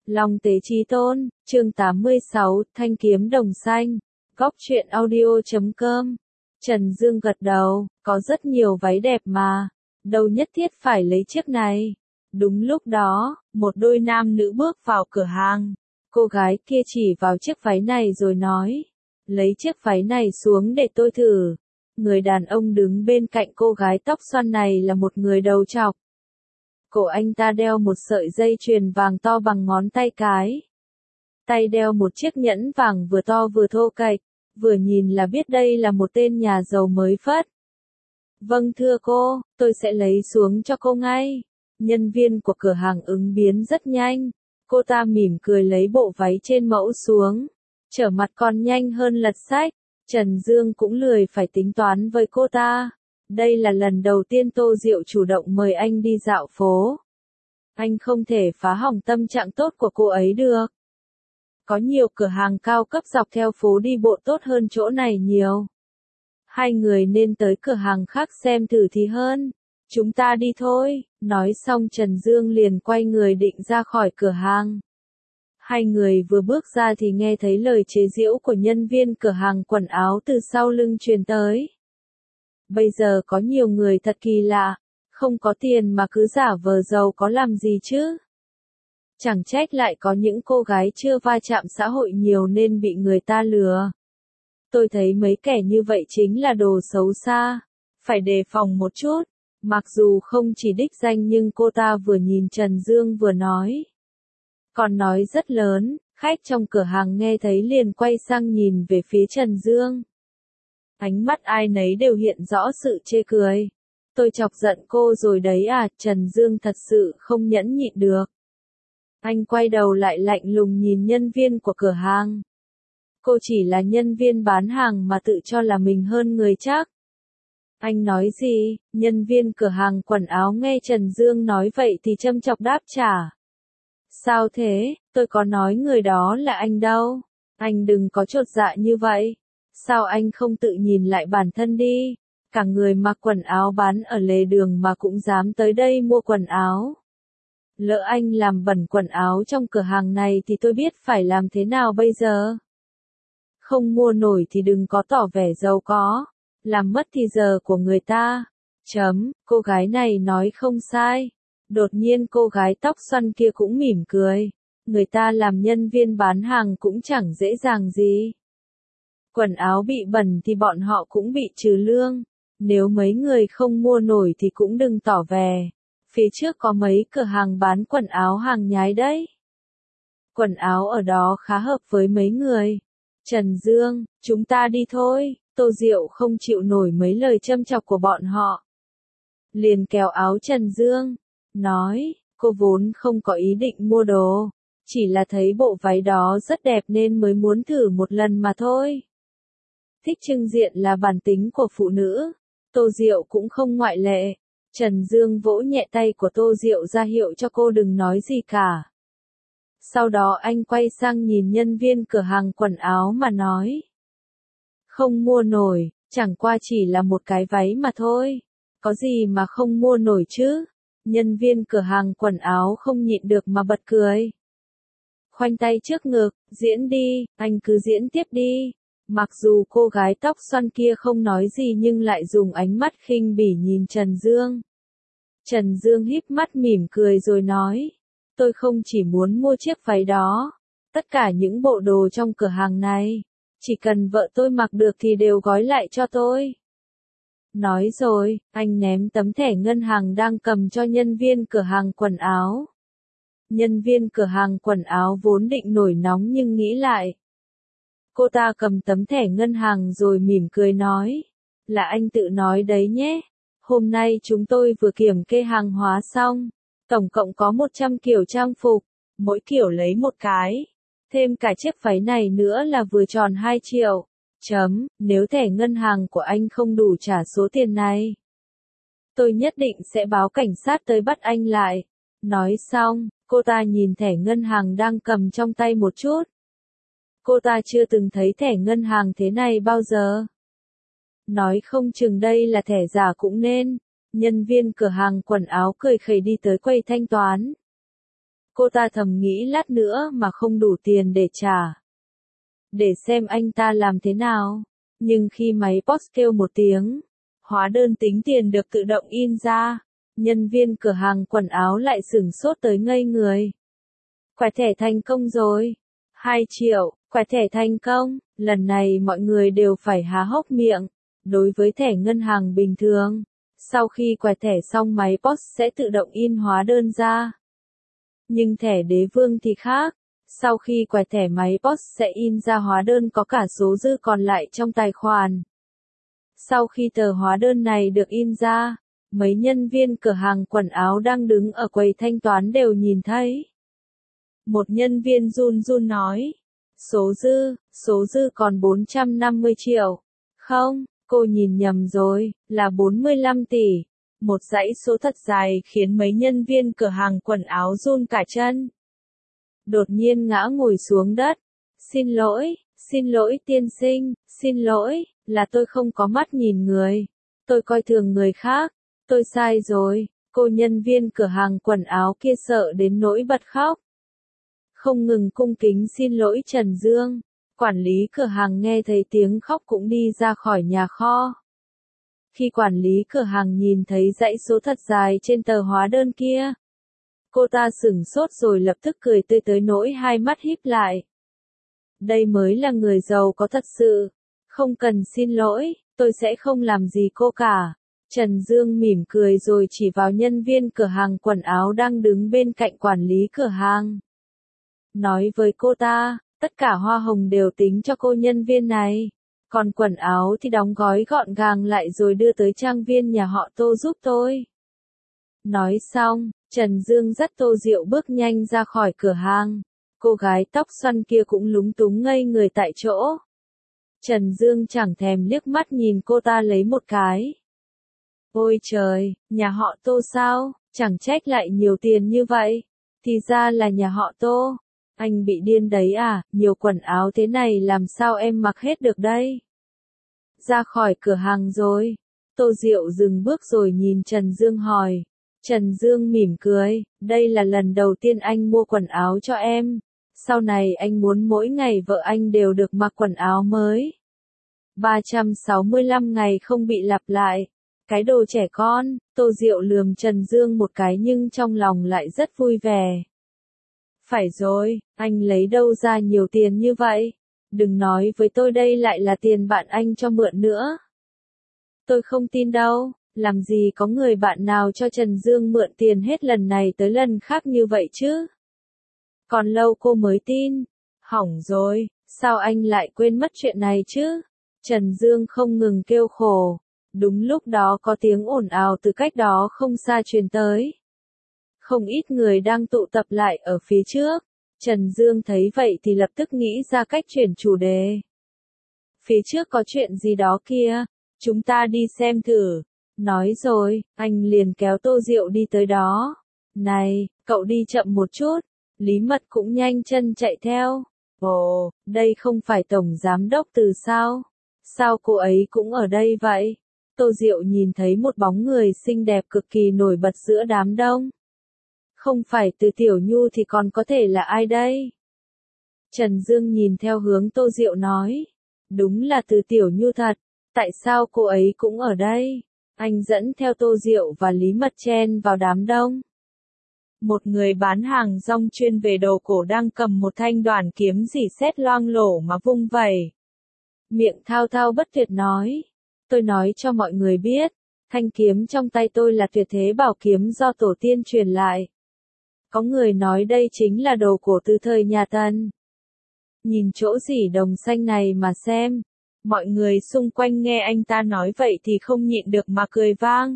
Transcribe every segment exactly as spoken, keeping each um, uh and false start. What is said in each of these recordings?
Long Tế Chí Tôn, chương tám mươi sáu, Thanh Kiếm Đồng Xanh, góc truyện audio chấm com. Trần Dương gật đầu, có rất nhiều váy đẹp mà, đâu nhất thiết phải lấy chiếc này. Đúng lúc đó, một đôi nam nữ bước vào cửa hàng. Cô gái kia chỉ vào chiếc váy này rồi nói, lấy chiếc váy này xuống để tôi thử. Người đàn ông đứng bên cạnh cô gái tóc xoăn này là một người đầu trọc. Cổ anh ta đeo một sợi dây chuyền vàng to bằng ngón tay cái. Tay đeo một chiếc nhẫn vàng vừa to vừa thô kệch, vừa nhìn là biết đây là một tên nhà giàu mới phất. Vâng thưa cô, tôi sẽ lấy xuống cho cô ngay. Nhân viên của cửa hàng ứng biến rất nhanh. Cô ta mỉm cười lấy bộ váy trên mẫu xuống. Trở mặt còn nhanh hơn lật sách. Trần Dương cũng lười phải tính toán với cô ta. Đây là lần đầu tiên Tô Diệu chủ động mời anh đi dạo phố. Anh không thể phá hỏng tâm trạng tốt của cô ấy được. Có nhiều cửa hàng cao cấp dọc theo phố đi bộ tốt hơn chỗ này nhiều. Hai người nên tới cửa hàng khác xem thử thì hơn. Chúng ta đi thôi. Nói xong Trần Dương liền quay người định ra khỏi cửa hàng. Hai người vừa bước ra thì nghe thấy lời chế giễu của nhân viên cửa hàng quần áo từ sau lưng truyền tới. Bây giờ có nhiều người thật kỳ lạ, không có tiền mà cứ giả vờ giàu có làm gì chứ. Chẳng trách lại có những cô gái chưa va chạm xã hội nhiều nên bị người ta lừa. Tôi thấy mấy kẻ như vậy chính là đồ xấu xa, phải đề phòng một chút. Mặc dù không chỉ đích danh nhưng cô ta vừa nhìn Trần Dương vừa nói. Còn nói rất lớn, khách trong cửa hàng nghe thấy liền quay sang nhìn về phía Trần Dương. Ánh mắt ai nấy đều hiện rõ sự chê cười. Tôi chọc giận cô rồi đấy à, Trần Dương thật sự không nhẫn nhịn được. Anh quay đầu lại lạnh lùng nhìn nhân viên của cửa hàng. Cô chỉ là nhân viên bán hàng mà tự cho là mình hơn người chắc. Anh nói gì? Nhân viên cửa hàng quần áo nghe Trần Dương nói vậy thì châm chọc đáp trả. Sao thế? Tôi có nói người đó là anh đâu. Anh đừng có chột dạ như vậy. Sao anh không tự nhìn lại bản thân đi? Cả người mặc quần áo bán ở lề đường mà cũng dám tới đây mua quần áo. Lỡ anh làm bẩn quần áo trong cửa hàng này thì tôi biết phải làm thế nào bây giờ? Không mua nổi thì đừng có tỏ vẻ giàu có. Làm mất thì giờ của người ta. Chấm, cô gái này nói không sai. Đột nhiên cô gái tóc xoăn kia cũng mỉm cười. Người ta làm nhân viên bán hàng cũng chẳng dễ dàng gì. Quần áo bị bẩn thì bọn họ cũng bị trừ lương. Nếu mấy người không mua nổi thì cũng đừng tỏ vẻ. Phía trước có mấy cửa hàng bán quần áo hàng nhái đấy. Quần áo ở đó khá hợp với mấy người. Trần Dương, chúng ta đi thôi. Tô Diệu không chịu nổi mấy lời châm chọc của bọn họ. Liền kéo áo Trần Dương. Nói, cô vốn không có ý định mua đồ. Chỉ là thấy bộ váy đó rất đẹp nên mới muốn thử một lần mà thôi. Thích trưng diện là bản tính của phụ nữ. Tô Diệu cũng không ngoại lệ. Trần Dương vỗ nhẹ tay của Tô Diệu ra hiệu cho cô đừng nói gì cả. Sau đó anh quay sang nhìn nhân viên cửa hàng quần áo mà nói. Không mua nổi, chẳng qua chỉ là một cái váy mà thôi. Có gì mà không mua nổi chứ? Nhân viên cửa hàng quần áo không nhịn được mà bật cười. Khoanh tay trước ngực, diễn đi, anh cứ diễn tiếp đi. Mặc dù cô gái tóc xoăn kia không nói gì nhưng lại dùng ánh mắt khinh bỉ nhìn Trần Dương. Trần Dương híp mắt mỉm cười rồi nói. Tôi không chỉ muốn mua chiếc váy đó. Tất cả những bộ đồ trong cửa hàng này. Chỉ cần vợ tôi mặc được thì đều gói lại cho tôi. Nói rồi, anh ném tấm thẻ ngân hàng đang cầm cho nhân viên cửa hàng quần áo. Nhân viên cửa hàng quần áo vốn định nổi nóng nhưng nghĩ lại. Cô ta cầm tấm thẻ ngân hàng rồi mỉm cười nói. Là anh tự nói đấy nhé. Hôm nay chúng tôi vừa kiểm kê hàng hóa xong. Tổng cộng có một trăm kiểu trang phục. Mỗi kiểu lấy một cái. Thêm cả chiếc váy này nữa là vừa tròn hai triệu. Chấm, nếu thẻ ngân hàng của anh không đủ trả số tiền này. Tôi nhất định sẽ báo cảnh sát tới bắt anh lại. Nói xong, cô ta nhìn thẻ ngân hàng đang cầm trong tay một chút. Cô ta chưa từng thấy thẻ ngân hàng thế này bao giờ. Nói không chừng đây là thẻ giả cũng nên. Nhân viên cửa hàng quần áo cười khẩy đi tới quầy thanh toán. Cô ta thầm nghĩ lát nữa mà không đủ tiền để trả. Để xem anh ta làm thế nào. Nhưng khi máy pê ô ét kêu một tiếng, hóa đơn tính tiền được tự động in ra. Nhân viên cửa hàng quần áo lại sửng sốt tới ngây người. Quẹt thẻ thành công rồi. hai triệu, quẹt thẻ thành công. Lần này mọi người đều phải há hốc miệng. Đối với thẻ ngân hàng bình thường, sau khi quẹt thẻ xong máy pê ô ét sẽ tự động in hóa đơn ra. Nhưng thẻ đế vương thì khác. Sau khi quẹt thẻ máy pê ô ét sẽ in ra hóa đơn có cả số dư còn lại trong tài khoản. Sau khi tờ hóa đơn này được in ra, mấy nhân viên cửa hàng quần áo đang đứng ở quầy thanh toán đều nhìn thấy. Một nhân viên run run nói, số dư, số dư còn bốn trăm năm mươi triệu. Không, cô nhìn nhầm rồi, là bốn mươi lăm tỷ. Một dãy số thật dài khiến mấy nhân viên cửa hàng quần áo run cả chân. Đột nhiên ngã ngồi xuống đất. Xin lỗi, xin lỗi tiên sinh, xin lỗi, là tôi không có mắt nhìn người. Tôi coi thường người khác. Tôi sai rồi. Cô nhân viên cửa hàng quần áo kia sợ đến nỗi bật khóc. Không ngừng cung kính xin lỗi Trần Dương. Quản lý cửa hàng nghe thấy tiếng khóc cũng đi ra khỏi nhà kho. Khi quản lý cửa hàng nhìn thấy dãy số thật dài trên tờ hóa đơn kia, cô ta sửng sốt rồi lập tức cười tươi tới nỗi hai mắt híp lại. Đây mới là người giàu có thật sự. Không cần xin lỗi, tôi sẽ không làm gì cô cả. Trần Dương mỉm cười rồi chỉ vào nhân viên cửa hàng quần áo đang đứng bên cạnh quản lý cửa hàng. Nói với cô ta, tất cả hoa hồng đều tính cho cô nhân viên này. Còn quần áo thì đóng gói gọn gàng lại rồi đưa tới trang viên nhà họ Tô giúp tôi. Nói xong, Trần Dương dắt Tô Diệu bước nhanh ra khỏi cửa hàng. Cô gái tóc xoăn kia cũng lúng túng ngây người tại chỗ. Trần Dương chẳng thèm liếc mắt nhìn cô ta lấy một cái. Ôi trời, nhà họ Tô sao, chẳng trách lại nhiều tiền như vậy. Thì ra là nhà họ Tô. Anh bị điên đấy à, nhiều quần áo thế này làm sao em mặc hết được đây? Ra khỏi cửa hàng rồi. Tô Diệu dừng bước rồi nhìn Trần Dương hỏi. Trần Dương mỉm cười, đây là lần đầu tiên anh mua quần áo cho em. Sau này anh muốn mỗi ngày vợ anh đều được mặc quần áo mới. ba trăm sáu mươi lăm ngày không bị lặp lại. Cái đồ trẻ con. Tô Diệu lườm Trần Dương một cái nhưng trong lòng lại rất vui vẻ. Phải rồi, anh lấy đâu ra nhiều tiền như vậy? Đừng nói với tôi đây lại là tiền bạn anh cho mượn nữa. Tôi không tin đâu, làm gì có người bạn nào cho Trần Dương mượn tiền hết lần này tới lần khác như vậy chứ? Còn lâu cô mới tin. Hỏng rồi, sao anh lại quên mất chuyện này chứ? Trần Dương không ngừng kêu khổ. Đúng lúc đó có tiếng ồn ào từ cách đó không xa truyền tới. Không ít người đang tụ tập lại ở phía trước. Trần Dương thấy vậy thì lập tức nghĩ ra cách chuyển chủ đề. Phía trước có chuyện gì đó kia, chúng ta đi xem thử. Nói rồi, anh liền kéo Tô Diệu đi tới đó. Này, cậu đi chậm một chút. Lý Mật cũng nhanh chân chạy theo. Ồ, đây không phải Tổng Giám Đốc Từ sao? Sao cô ấy cũng ở đây vậy? Tô Diệu nhìn thấy một bóng người xinh đẹp cực kỳ nổi bật giữa đám đông. Không phải Từ Tiểu Nhu thì còn có thể là ai đây? Trần Dương nhìn theo hướng Tô Diệu nói. Đúng là Từ Tiểu Nhu thật. Tại sao cô ấy cũng ở đây? Anh dẫn theo Tô Diệu và Lý Mật chen vào đám đông. Một người bán hàng rong chuyên về đồ cổ đang cầm một thanh đoản kiếm rỉ sét loang lổ mà vung vẩy. Miệng thao thao bất tuyệt nói. Tôi nói cho mọi người biết, thanh kiếm trong tay tôi là tuyệt thế bảo kiếm do tổ tiên truyền lại. Có người nói đây chính là đồ cổ từ thời nhà Tần. Nhìn chỗ rỉ đồng xanh này mà xem. Mọi người xung quanh nghe anh ta nói vậy thì không nhịn được mà cười vang.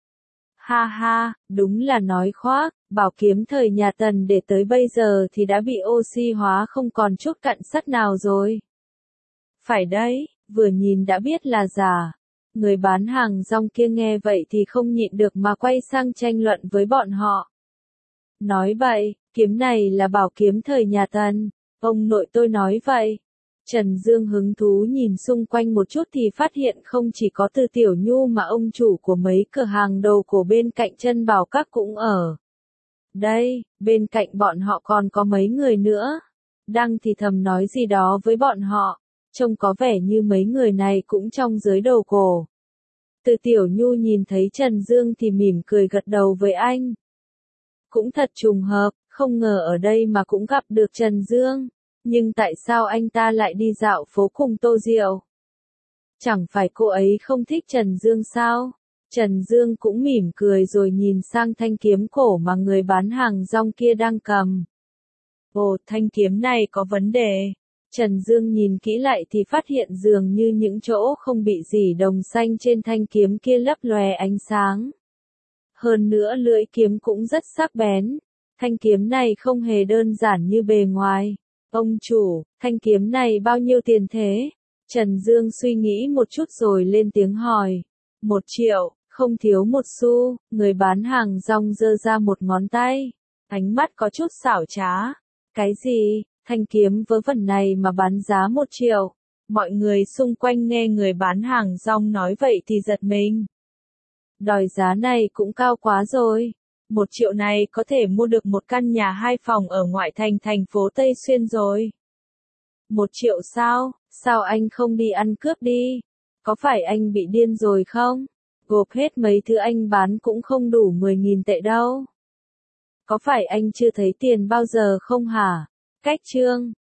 Ha ha, đúng là nói khoác, bảo kiếm thời nhà Tần để tới bây giờ thì đã bị oxy hóa không còn chút cặn sắt nào rồi. Phải đấy, vừa nhìn đã biết là giả. Người bán hàng rong kia nghe vậy thì không nhịn được mà quay sang tranh luận với bọn họ. Nói vậy, kiếm này là bảo kiếm thời nhà Tần. Ông nội tôi nói vậy. Trần Dương hứng thú nhìn xung quanh một chút thì phát hiện không chỉ có Từ Tiểu Nhu mà ông chủ của mấy cửa hàng đồ cổ bên cạnh chân bảo các cũng ở đây, bên cạnh bọn họ còn có mấy người nữa. Đang thì thầm nói gì đó với bọn họ, trông có vẻ như mấy người này cũng trong giới đồ cổ. Từ Tiểu Nhu nhìn thấy Trần Dương thì mỉm cười gật đầu với anh. Cũng thật trùng hợp, không ngờ ở đây mà cũng gặp được Trần Dương. Nhưng tại sao anh ta lại đi dạo phố cùng Tô Diệu? Chẳng phải cô ấy không thích Trần Dương sao? Trần Dương cũng mỉm cười rồi nhìn sang thanh kiếm cổ mà người bán hàng rong kia đang cầm. Ồ, thanh kiếm này có vấn đề. Trần Dương nhìn kỹ lại thì phát hiện dường như những chỗ không bị dỉ đồng xanh trên thanh kiếm kia lấp lòe ánh sáng. Hơn nữa lưỡi kiếm cũng rất sắc bén. Thanh kiếm này không hề đơn giản như bề ngoài. Ông chủ, thanh kiếm này bao nhiêu tiền thế? Trần Dương suy nghĩ một chút rồi lên tiếng hỏi. Một triệu, không thiếu một xu, người bán hàng rong giơ ra một ngón tay. Ánh mắt có chút xảo trá. Cái gì, thanh kiếm vớ vẩn này mà bán giá một triệu? Mọi người xung quanh nghe người bán hàng rong nói vậy thì giật mình. Đòi giá này cũng cao quá rồi. Một triệu này có thể mua được một căn nhà hai phòng ở ngoại thành thành phố Tây Xuyên rồi. Một triệu sao? Sao anh không đi ăn cướp đi? Có phải anh bị điên rồi không? Gộp hết mấy thứ anh bán cũng không đủ mười nghìn tệ đâu. Có phải anh chưa thấy tiền bao giờ không hả? Cách chương